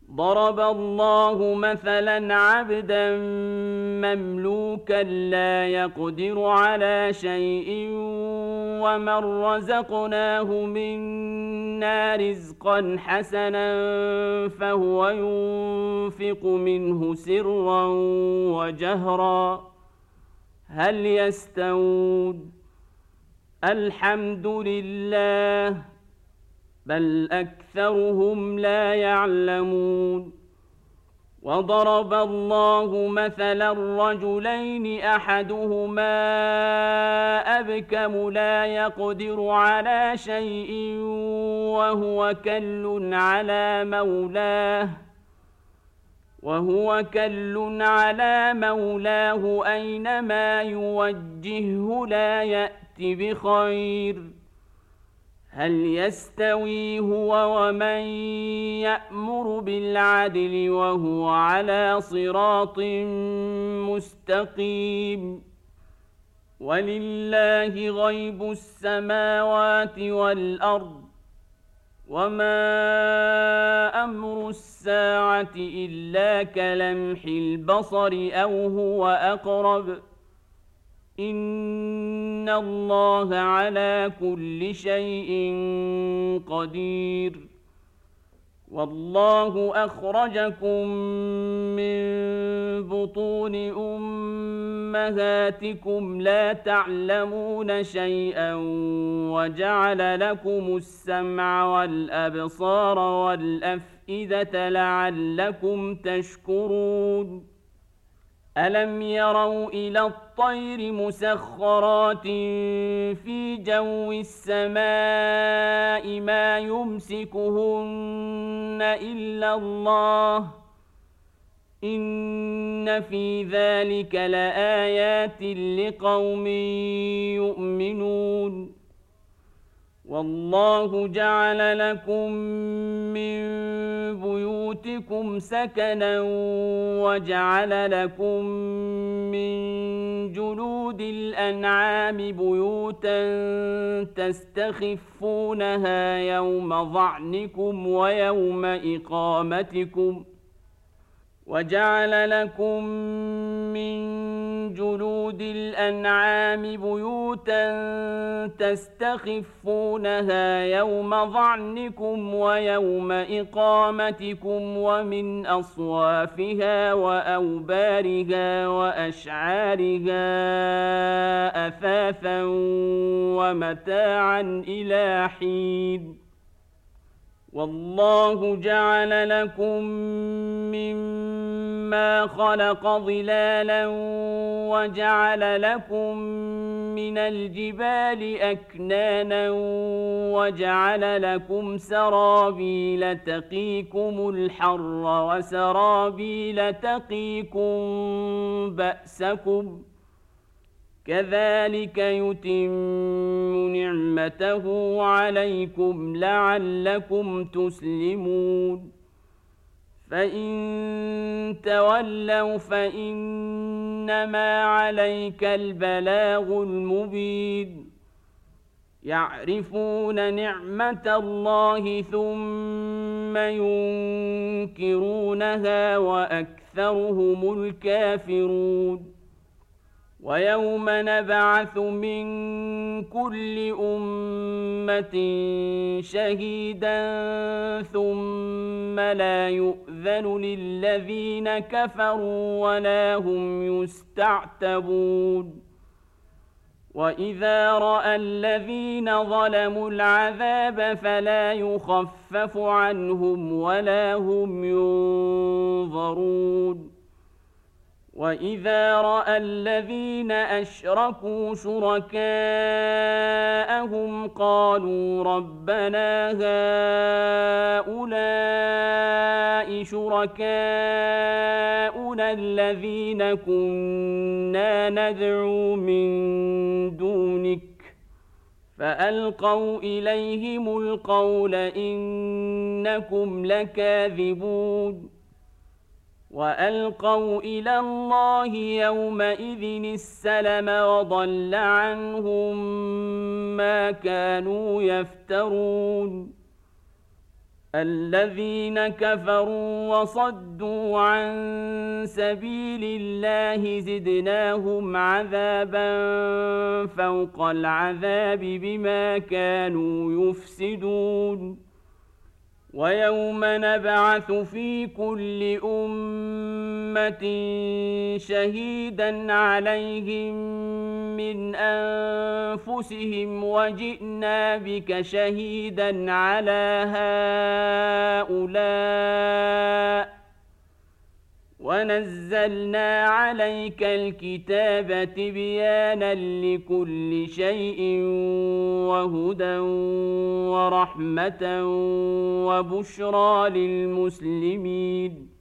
ضرب الله مثلا عبدا مملوكا لا يقدر على شيء ومن رزقناه منا رزقا حسنا فهو ينفق منه سرا وجهرا هل يستوون الحمد لله بل أكثرهم لا يعلمون وضرب الله مثلا رجلين أحدهما أبكم لا يقدر على شيء وهو كل على مولاه أينما يوجهه لا يأت بخير هل يستوي هو ومن يأمر بالعدل وهو على صراط مستقيم ولله غيب السماوات والأرض وما أمر الساعة إلا كلمح البصر أو هو أقرب إن الله على كل شيء قدير والله أخرجكم من بطون أمهاتكم لا تعلمون شيئا وجعل لكم السمع والأبصار والأفئدة لعلكم تشكرون ألم يروا إلى الطير مسخرات في جو السماء ما يمسكهن إلا الله إن في ذلك لآيات لقوم يؤمنون والله جعل لكم من بيوتكم سكنا وجعل لكم من جلود الأنعام بيوتا تستخفونها يوم ظعنكم ويوم إقامتكم وجعل لكم من جلود الأنعام بيوتا تستخفونها يوم ظعنكم ويوم إقامتكم ومن أصوافها وأوبارها وأشعارها أثاثا ومتاعا إلى حين والله جعل لكم مما خلق ظلالا وجعل لكم من الجبال أكنانا وجعل لكم سرابيل تقيكم الحر وسرابيل تقيكم بأسكم كذلك يتم نعمته عليكم لعلكم تسلمون فإن تولوا فإنما عليك البلاغ المبين يعرفون نعمة الله ثم ينكرونها وأكثرهم الكافرون ويوم نبعث من كل أمة شهيدا ثم لا يؤذن للذين كفروا ولا هم يستعتبون وإذا رأى الذين ظلموا العذاب فلا يخفف عنهم ولا هم ينظرون وإذا رأى الذين أشركوا شركاءهم قالوا ربنا هؤلاء شركاؤنا الذين كنا ندعو من دونك فألقوا إليهم القول إنكم لكاذبون وألقوا إلى الله يومئذ السلم وضل عنهم ما كانوا يفترون الذين كفروا وصدوا عن سبيل الله زدناهم عذابا فوق العذاب بما كانوا يفسدون ويوم نبعث في كل أمة شهيدا عليهم من أنفسهم وجئنا بك شهيدا على هؤلاء ونزلنا عليك الكتاب تبيانا لكل شيء وهدى ورحمة وبشرى للمسلمين